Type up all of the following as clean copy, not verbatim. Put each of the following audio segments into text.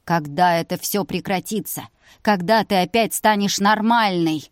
Когда это все прекратится? Когда ты опять станешь нормальной?»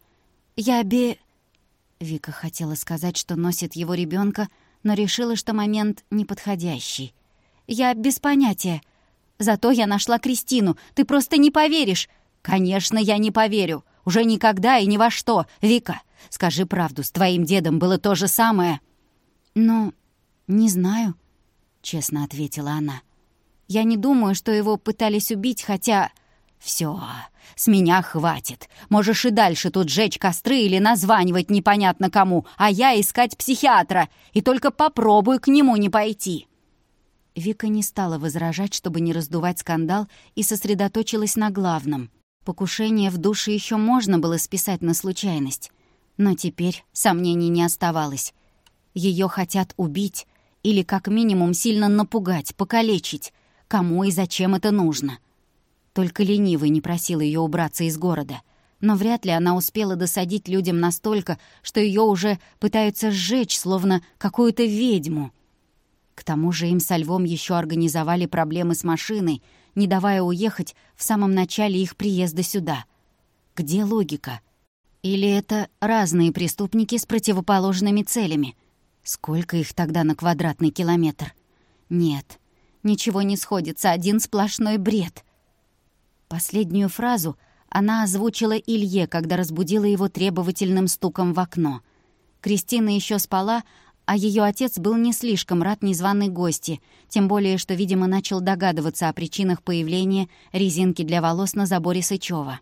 Вика хотела сказать, что носит его ребенка, но решила, что момент неподходящий. «Я без понятия. Зато я нашла Кристину. Ты просто не поверишь». «Конечно, я не поверю. Уже никогда и ни во что. Вика, скажи правду, с твоим дедом было то же самое?» «Ну, не знаю», — честно ответила она. «Я не думаю, что его пытались убить, хотя...» «Всё, с меня хватит. Можешь и дальше тут жечь костры или названивать непонятно кому, а я искать психиатра, и только попробуй к нему не пойти». Вика не стала возражать, чтобы не раздувать скандал, и сосредоточилась на главном. Покушение в душе еще можно было списать на случайность. Но теперь сомнений не оставалось. Ее хотят убить или как минимум сильно напугать, покалечить. Кому и зачем это нужно? Только ленивый не просил ее убраться из города. Но вряд ли она успела досадить людям настолько, что ее уже пытаются сжечь, словно какую-то ведьму. К тому же им со Львом еще организовали проблемы с машиной, не давая уехать в самом начале их приезда сюда. Где логика? Или это разные преступники с противоположными целями? Сколько их тогда на квадратный километр? Нет, ничего не сходится, один сплошной бред. Последнюю фразу она озвучила Илье, когда разбудила его требовательным стуком в окно. Кристина еще спала, а ее отец был не слишком рад незваной гости, тем более, что, видимо, начал догадываться о причинах появления резинки для волос на заборе Сычева.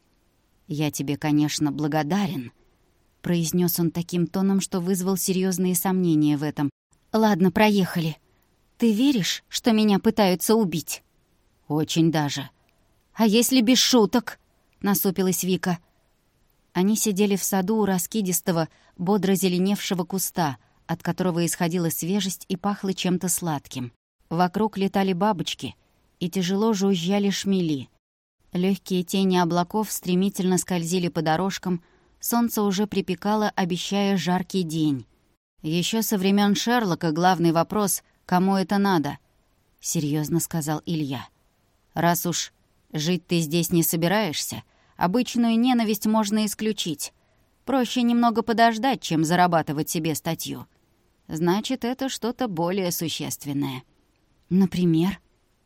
«Я тебе, конечно, благодарен», — произнес он таким тоном, что вызвал серьезные сомнения в этом. «Ладно, проехали. Ты веришь, что меня пытаются убить?» «Очень даже». «А если без шуток?» — насупилась Вика. Они сидели в саду у раскидистого, бодро зеленевшего куста, от которого исходила свежесть и пахло чем-то сладким. Вокруг летали бабочки, и тяжело жужжали шмели. Легкие тени облаков стремительно скользили по дорожкам, солнце уже припекало, обещая жаркий день. Еще со времен Шерлока главный вопрос — кому это надо? — серьезно сказал Илья. «Раз уж жить ты здесь не собираешься, обычную ненависть можно исключить. Проще немного подождать, чем зарабатывать себе статью. Значит, это что-то более существенное». «Например?»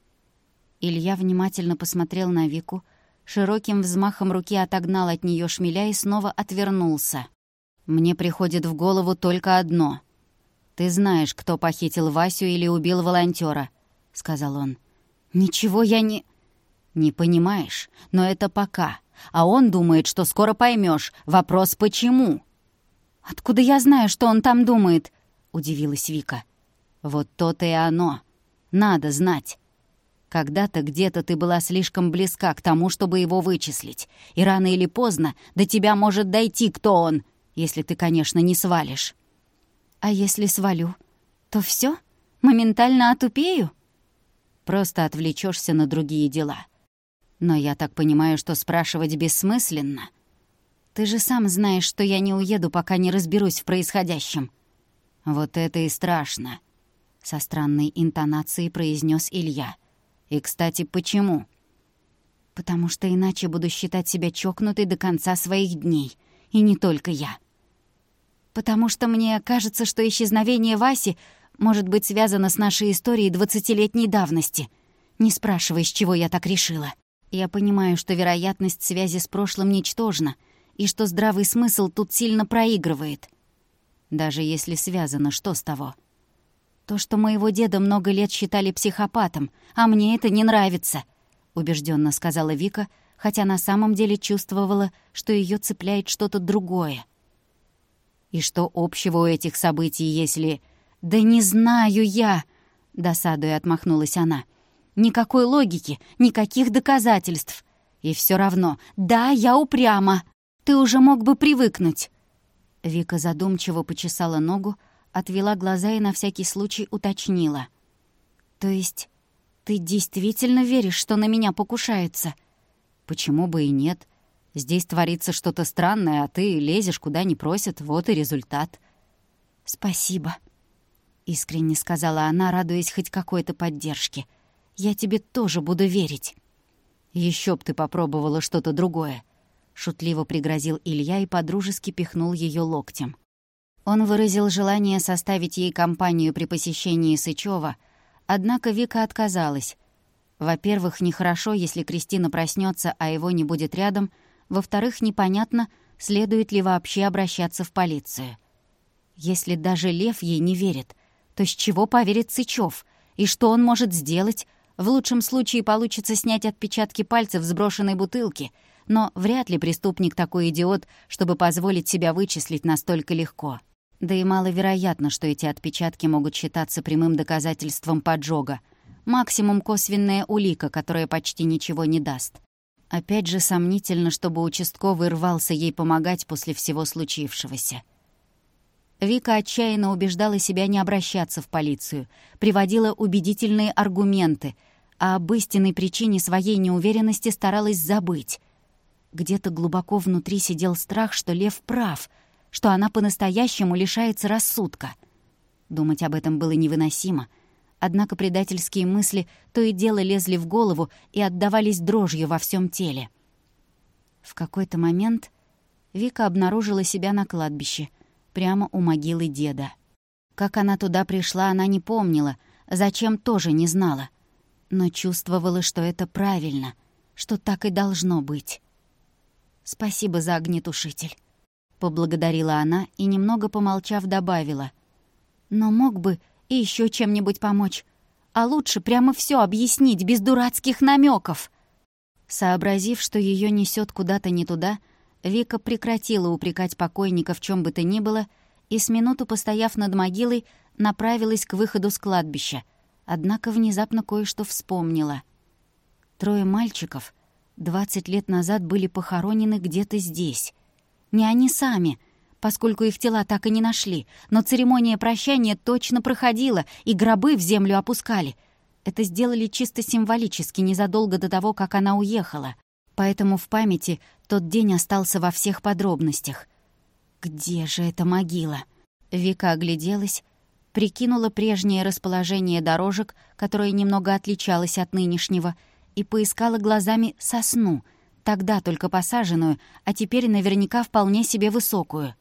Илья внимательно посмотрел на Вику, широким взмахом руки отогнал от нее шмеля и снова отвернулся. «Мне приходит в голову только одно. Ты знаешь, кто похитил Васю или убил волонтера, сказал он. «Ничего я не...» «Не понимаешь, но это пока. А он думает, что скоро поймешь. Вопрос почему?» «Откуда я знаю, что он там думает?» — удивилась Вика. «Вот то-то и оно. Надо знать. Когда-то где-то ты была слишком близка к тому, чтобы его вычислить. И рано или поздно до тебя может дойти, кто он, если ты, конечно, не свалишь». «А если свалю, то все? Моментально отупею?» «Просто отвлечешься на другие дела. Но я так понимаю, что спрашивать бессмысленно. Ты же сам знаешь, что я не уеду, пока не разберусь в происходящем». «Вот это и страшно», — со странной интонацией произнес Илья. «И, кстати, почему?» «Потому что иначе буду считать себя чокнутой до конца своих дней. И не только я. Потому что мне кажется, что исчезновение Васи может быть связано с нашей историей 20-летней давности. Не спрашивай, с чего я так решила. Я понимаю, что вероятность связи с прошлым ничтожна, и что здравый смысл тут сильно проигрывает. Даже если связано, что с того? То, что моего деда много лет считали психопатом, а мне это не нравится», — убежденно сказала Вика, хотя на самом деле чувствовала, что ее цепляет что-то другое. «И что общего у этих событий, если...» «Да не знаю я!» — досадуя отмахнулась она. «Никакой логики, никаких доказательств. И все равно, да, я упряма. Ты уже мог бы привыкнуть». Вика задумчиво почесала ногу, отвела глаза и на всякий случай уточнила. «То есть ты действительно веришь, что на меня покушаются?» «Почему бы и нет? Здесь творится что-то странное, а ты лезешь куда не просят, вот и результат». «Спасибо», — искренне сказала она, радуясь хоть какой-то поддержке. «Я тебе тоже буду верить». Еще б ты попробовала что-то другое», — шутливо пригрозил Илья и подружески пихнул ее локтем. Он выразил желание составить ей компанию при посещении Сычева, однако Вика отказалась. Во-первых, нехорошо, если Кристина проснется, а его не будет рядом. Во-вторых, непонятно, следует ли вообще обращаться в полицию. Если даже Лев ей не верит, то с чего поверит Сычев? И что он может сделать? В лучшем случае получится снять отпечатки пальцев с брошенной бутылки, но вряд ли преступник такой идиот, чтобы позволить себя вычислить настолько легко. Да и маловероятно, что эти отпечатки могут считаться прямым доказательством поджога. Максимум косвенная улика, которая почти ничего не даст. Опять же, сомнительно, чтобы участковый рвался ей помогать после всего случившегося. Вика отчаянно убеждала себя не обращаться в полицию, приводила убедительные аргументы, а об истинной причине своей неуверенности старалась забыть. Где-то глубоко внутри сидел страх, что Лев прав, что она по-настоящему лишается рассудка. Думать об этом было невыносимо, однако предательские мысли то и дело лезли в голову и отдавались дрожью во всем теле. В какой-то момент Вика обнаружила себя на кладбище, прямо у могилы деда. Как она туда пришла, она не помнила, зачем тоже не знала, но чувствовала, что это правильно, что так и должно быть. «Спасибо за огнетушитель», — поблагодарила она и, немного помолчав, добавила. «Но мог бы и еще чем-нибудь помочь, а лучше прямо все объяснить, без дурацких намеков». Сообразив, что ее несет куда-то не туда, Вика прекратила упрекать покойника в чем бы то ни было и, с минуту постояв над могилой, направилась к выходу с кладбища, однако внезапно кое-что вспомнила. 3 мальчиков 20 лет назад были похоронены где-то здесь. Не они сами, поскольку их тела так и не нашли, но церемония прощания точно проходила, и гробы в землю опускали. Это сделали чисто символически, незадолго до того, как она уехала. Поэтому в памяти тот день остался во всех подробностях. Где же эта могила? Вика огляделась, прикинула прежнее расположение дорожек, которое немного отличалось от нынешнего, и поискала глазами сосну, тогда только посаженную, а теперь наверняка вполне себе высокую.